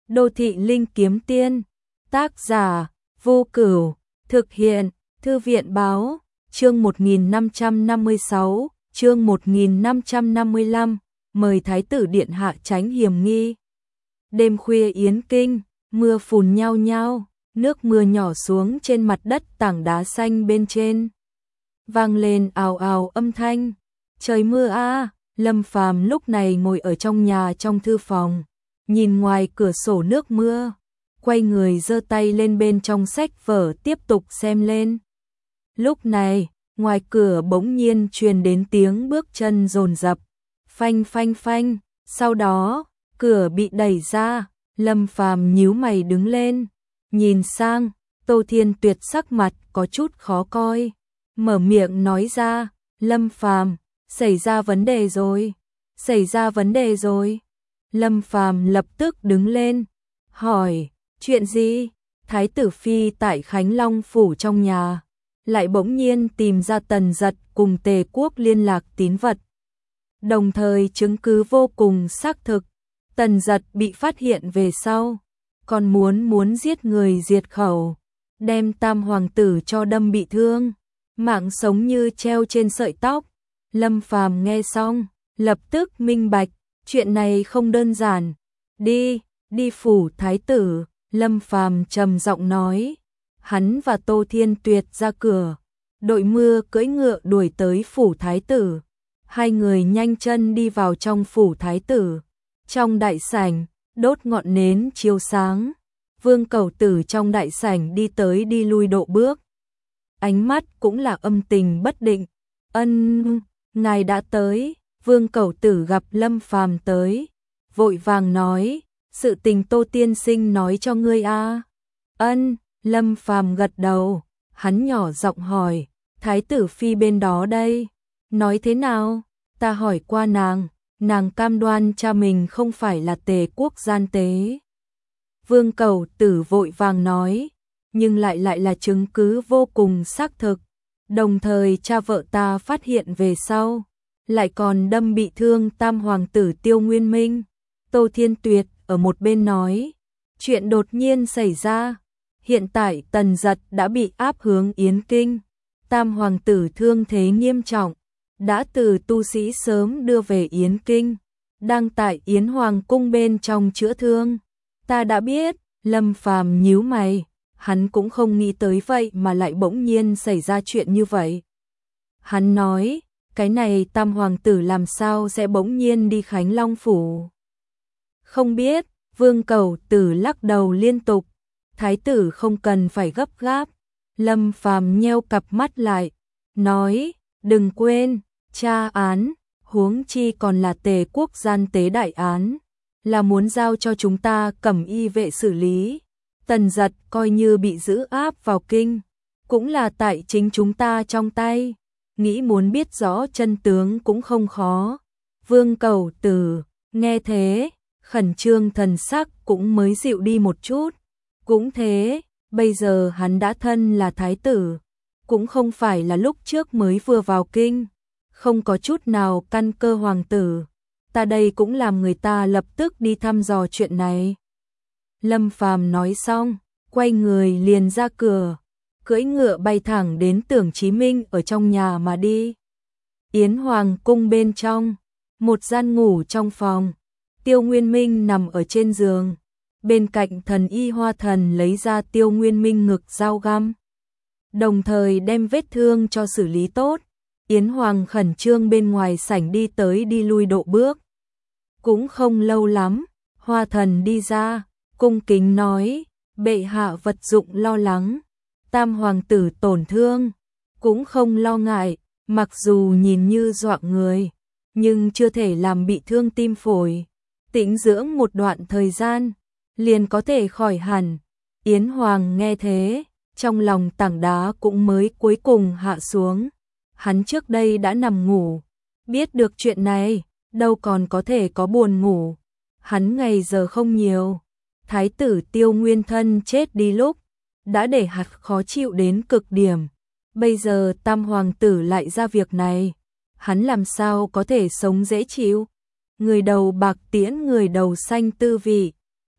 Đô thị linh kiếm tiên. Tác giả Vô Cửu. Thực hiện Thư viện báo. Chương 1556, chương 1555. Mời Thái tử điện hạ tránh hiểm nghi. Đêm khuya Yến Kinh, mưa phùn nhao nhao, nước mưa nhỏ xuống trên mặt đất tảng đá xanh bên trên. Vang lên ào ào âm thanh. Trời mưa a. Lâm Phàm lúc này ngồi ở trong nhà trong thư phòng, nhìn ngoài cửa sổ nước mưa, quay người giơ tay lên bên trong sách vở tiếp tục xem lên. Lúc này, ngoài cửa bỗng nhiên truyền đến tiếng bước chân dồn dập, phanh phanh phanh, sau đó, cửa bị đẩy ra, Lâm Phàm nhíu mày đứng lên, nhìn sang, Tô Thiên Tuyệt sắc mặt có chút khó coi, mở miệng nói ra, Lâm Phàm, xảy ra vấn đề rồi, xảy ra vấn đề rồi. Lâm Phàm lập tức đứng lên, hỏi, chuyện gì? Thái tử phi tại Khánh Long phủ trong nhà, lại bỗng nhiên tìm ra Tần Dật cùng Tề Quốc liên lạc tín vật. Đồng thời chứng cứ vô cùng xác thực, Tần Dật bị phát hiện về sau, còn muốn giết người diệt khẩu, đem Tam hoàng tử cho đâm bị thương, mạng sống như treo trên sợi tóc. Lâm Phàm nghe xong, lập tức minh bạch, chuyện này không đơn giản. Đi phủ thái tử, Lâm Phàm trầm giọng nói. Hắn và Tô Thiên Tuyệt ra cửa, đội mưa cưỡi ngựa đuổi tới phủ thái tử. Hai người nhanh chân đi vào trong phủ thái tử. Trong đại sảnh, đốt ngọn nến chiếu sáng. Vương Cẩu Tử trong đại sảnh đi tới đi lui độ bước. Ánh mắt cũng là âm tình bất định. Ngài đã tới. Vương Cẩu Tử gặp Lâm Phàm tới, vội vàng nói, sự tình Tô tiên sinh nói cho ngươi a. Lâm Phàm gật đầu, hắn nhỏ giọng hỏi, Thái tử phi bên đó đây, nói thế nào? Ta hỏi qua nàng cam đoan cha mình không phải là Tề Quốc gian tế. Vương Cẩu Tử vội vàng nói, nhưng lại là chứng cứ vô cùng xác thực, đồng thời cha vợ ta phát hiện về sau, lại còn đâm bị thương Tam hoàng tử Tiêu Nguyên Minh. Tô Thiên Tuyệt ở một bên nói, chuyện đột nhiên xảy ra, hiện tại Tần Dật đã bị áp hướng Yến Kinh, Tam hoàng tử thương thế nghiêm trọng, đã từ tu sĩ sớm đưa về Yến Kinh, đang tại Yến Hoàng cung bên trong chữa thương. Ta đã biết. Lâm Phàm nhíu mày, hắn cũng không nghĩ tới vậy mà lại bỗng nhiên xảy ra chuyện như vậy. Hắn nói, cái này Tam hoàng tử làm sao sẽ bỗng nhiên đi Khánh Long phủ? Không biết. Vương Cẩu Tử lắc đầu liên tục. Thái tử không cần phải gấp gáp. Lâm Phàm nheo cặp mắt lại, nói, đừng quên, tra án, huống chi còn là Tề Quốc gian tế đại án, là muốn giao cho chúng ta Cẩm Y vệ xử lý. Tần Dật coi như bị giữ áp vào kinh, cũng là tại chính chúng ta trong tay. Nghĩ muốn biết rõ chân tướng cũng không khó. Vương Cẩu Tử nghe thế, khẩn trương thần sắc cũng mới dịu đi một chút. Cũng thế, bây giờ hắn đã thân là thái tử, cũng không phải là lúc trước mới vừa vào kinh, không có chút nào căn cơ hoàng tử. Ta đây cũng làm người ta lập tức đi thăm dò chuyện này. Lâm Phàm nói xong, quay người liền ra cửa, cưỡi ngựa bay thẳng đến Tưởng Chí Minh ở trong nhà mà đi. Yến Hoàng cung bên trong, một gian ngủ trong phòng, Tiêu Nguyên Minh nằm ở trên giường, bên cạnh thần y Hoa Thần lấy ra Tiêu Nguyên Minh ngực dao găm, đồng thời đem vết thương cho xử lý tốt. Yến Hoàng khẩn trương bên ngoài sảnh đi tới đi lui độ bước. Cũng không lâu lắm, Hoa Thần đi ra, cung kính nói, bệ hạ vật dụng lo lắng, Tam hoàng tử tổn thương, cũng không lo ngại, mặc dù nhìn như doạng người, nhưng chưa thể làm bị thương tim phổi, tĩnh dưỡng một đoạn thời gian, liền có thể khỏi hẳn. Yến Hoàng nghe thế, trong lòng tảng đá cũng mới cuối cùng hạ xuống. Hắn trước đây đã nằm ngủ, biết được chuyện này, đâu còn có thể có buồn ngủ. Hắn ngày giờ không nhiều, thái tử Tiêu Nguyên Thân chết đi lúc, đã để hắn khó chịu đến cực điểm. Bây giờ Tam hoàng tử lại ra việc này, hắn làm sao có thể sống dễ chịu. Người đầu bạc tiễn người đầu xanh tư vị,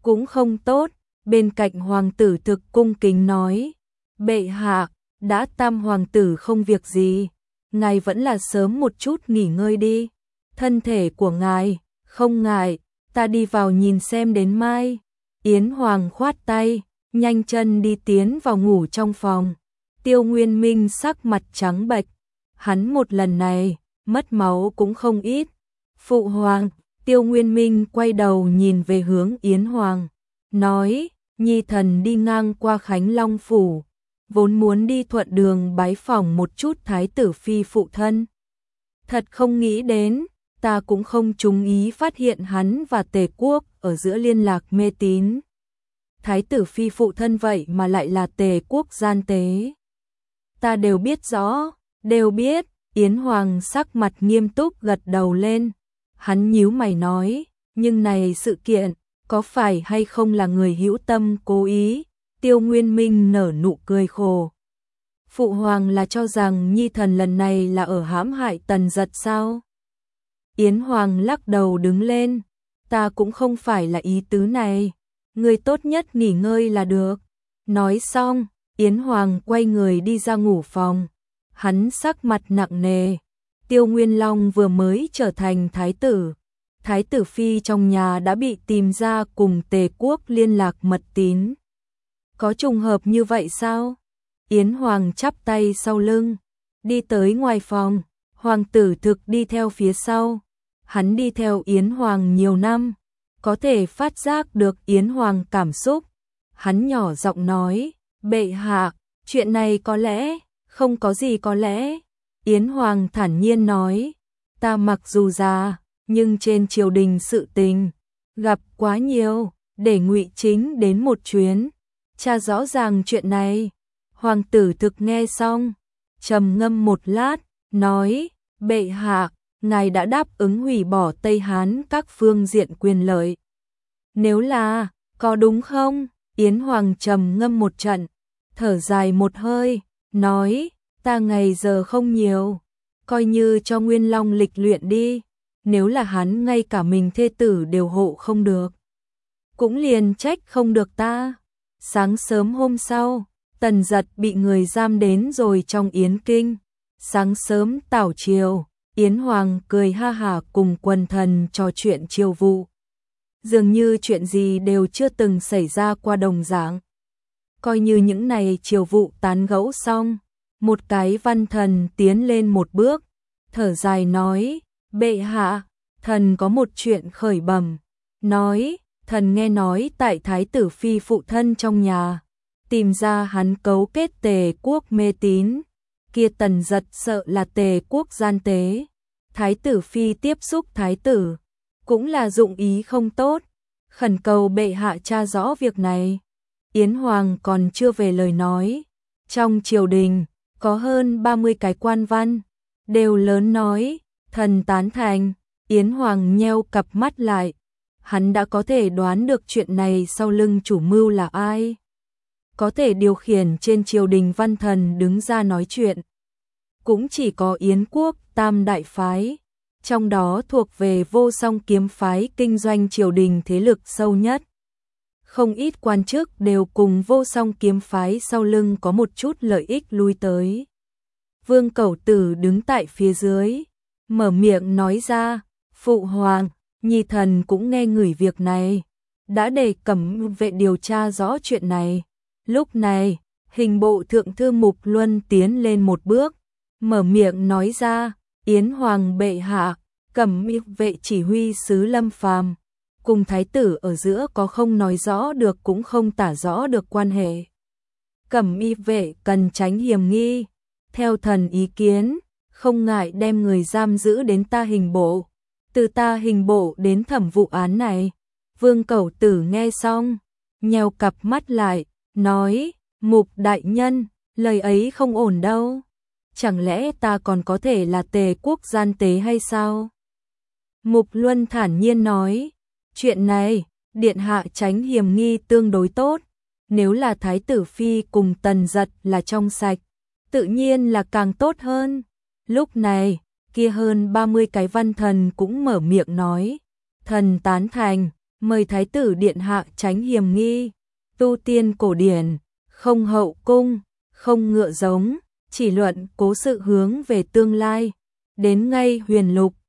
cũng không tốt. Bên cạnh hoàng tử thực cung kính nói, bệ hạ, đã tam hoàng tử không việc gì, ngài vẫn là sớm một chút nghỉ ngơi đi. Thân thể của ngài, không ngại, ta đi vào nhìn xem đến mai. Yến Hoàng khoát tay, nhanh chân đi tiến vào ngủ trong phòng. Tiêu Nguyên Minh sắc mặt trắng bệch, hắn một lần này, mất máu cũng không ít. Phụ hoàng, Tiêu Nguyên Minh quay đầu nhìn về hướng Yến Hoàng, nói, nhi thần đi ngang qua Khánh Long Phủ, vốn muốn đi thuận đường bái phỏng một chút thái tử phi phụ thân. Thật không nghĩ đến, ta cũng không trúng ý phát hiện hắn và Tề Quốc ở giữa liên lạc mê tín. Thái tử phi phụ thân vậy mà lại là Tề Quốc gian tế. Ta đều biết rõ, đều biết. Yến Hoàng sắc mặt nghiêm túc gật đầu lên. Hắn nhíu mày nói, nhưng này sự kiện, có phải hay không là người hữu tâm cố ý? Tiêu Nguyên Minh nở nụ cười khổ. Phụ hoàng là cho rằng nhi thần lần này là ở hãm hại Tần Dật sao? Yến Hoàng lắc đầu đứng lên, ta cũng không phải là ý tứ này, người tốt nhất nghỉ ngơi là được. Nói xong, Yến Hoàng quay người đi ra ngủ phòng, hắn sắc mặt nặng nề. Tiêu Nguyên Long vừa mới trở thành thái tử phi trong nhà đã bị tìm ra cùng Tề Quốc liên lạc mật tín. Có trùng hợp như vậy sao? Yến Hoàng chắp tay sau lưng, đi tới ngoài phòng, hoàng tử thực đi theo phía sau. Hắn đi theo Yến Hoàng nhiều năm, có thể phát giác được Yến Hoàng cảm xúc. Hắn nhỏ giọng nói, bệ hạ, chuyện này có lẽ, không có gì có lẽ. Yến Hoàng thản nhiên nói, ta mặc dù già, nhưng trên triều đình sự tình, gặp quá nhiều, để Ngụy Chính đến một chuyến, tra rõ ràng chuyện này. Hoàng tử thực nghe xong, trầm ngâm một lát, nói, bệ hạ, ngài đã đáp ứng hủy bỏ Tây Hán các phương diện quyền lợi. Nếu là, có đúng không? Yến Hoàng trầm ngâm một trận, thở dài một hơi, nói, ta ngày giờ không nhiều, coi như cho Nguyên Long lịch luyện đi, nếu là hắn ngay cả mình thê tử đều hộ không được, cũng liền trách không được ta. Sáng sớm hôm sau, Tần Dật bị người giam đến rồi trong Yến Kinh. Sáng sớm tảo triều, Yến Hoàng cười ha hả cùng quần thần trò chuyện triều vụ. Dường như chuyện gì đều chưa từng xảy ra qua đồng dạng. Coi như những này triều vụ tán gẫu xong, một cái văn thần tiến lên một bước, thở dài nói, bệ hạ, thần có một chuyện khởi bẩm. Nói, thần nghe nói tại thái tử phi phụ thân trong nhà, tìm ra hắn cấu kết Tề Quốc mê tín, kia Tần Dật sợ là Tề Quốc gian tế. Thái tử phi tiếp xúc thái tử, cũng là dụng ý không tốt, khẩn cầu bệ hạ tra rõ việc này. Yến Hoàng còn chưa về lời nói, trong triều đình có hơn 30 cái quan văn, đều lớn nói, thần tán thành. Yến Hoàng nheo cặp mắt lại, hắn đã có thể đoán được chuyện này sau lưng chủ mưu là ai. Có thể điều khiển trên triều đình văn thần đứng ra nói chuyện, cũng chỉ có Yến quốc tam đại phái, trong đó thuộc về Vô Song kiếm phái kinh doanh triều đình thế lực sâu nhất. Không ít quan chức đều cùng Vô Song kiếm phái sau lưng có một chút lợi ích lui tới. Vương Cẩu Tử đứng tại phía dưới, mở miệng nói ra, phụ hoàng, nhi thần cũng nghe ngửi việc này, đã để Cẩm vệ điều tra rõ chuyện này. Lúc này, hình bộ thượng thư Mục Luân tiến lên một bước, mở miệng nói ra, Yến Hoàng bệ hạ, Cẩm vệ chỉ huy sứ Lâm Phàm cùng thái tử ở giữa có không nói rõ được cũng không tả rõ được quan hệ. Cẩm vệ cần tránh hiểm nghi, theo thần ý kiến, không ngại đem người giam giữ đến ta hình bộ, từ ta hình bộ đến thẩm vụ án này. Vương Cẩu Tử nghe xong, nheo cặp mắt lại, nói, Mục đại nhân, lời ấy không ổn đâu. Chẳng lẽ ta còn có thể là Tề Quốc gian tế hay sao? Mục Luân thản nhiên nói, chuyện này, điện hạ tránh hiểm nghi tương đối tốt, nếu là thái tử phi cùng Tần Dật là trong sạch, tự nhiên là càng tốt hơn. Lúc này, kia hơn 30 cái văn thần cũng mở miệng nói, thần tán thành. mời thái tử điện hạ tránh hiểm nghi, tu tiên cổ điển, không hậu cung, không ngựa giống, chỉ luận cố sự hướng về tương lai, đến ngay huyền lục,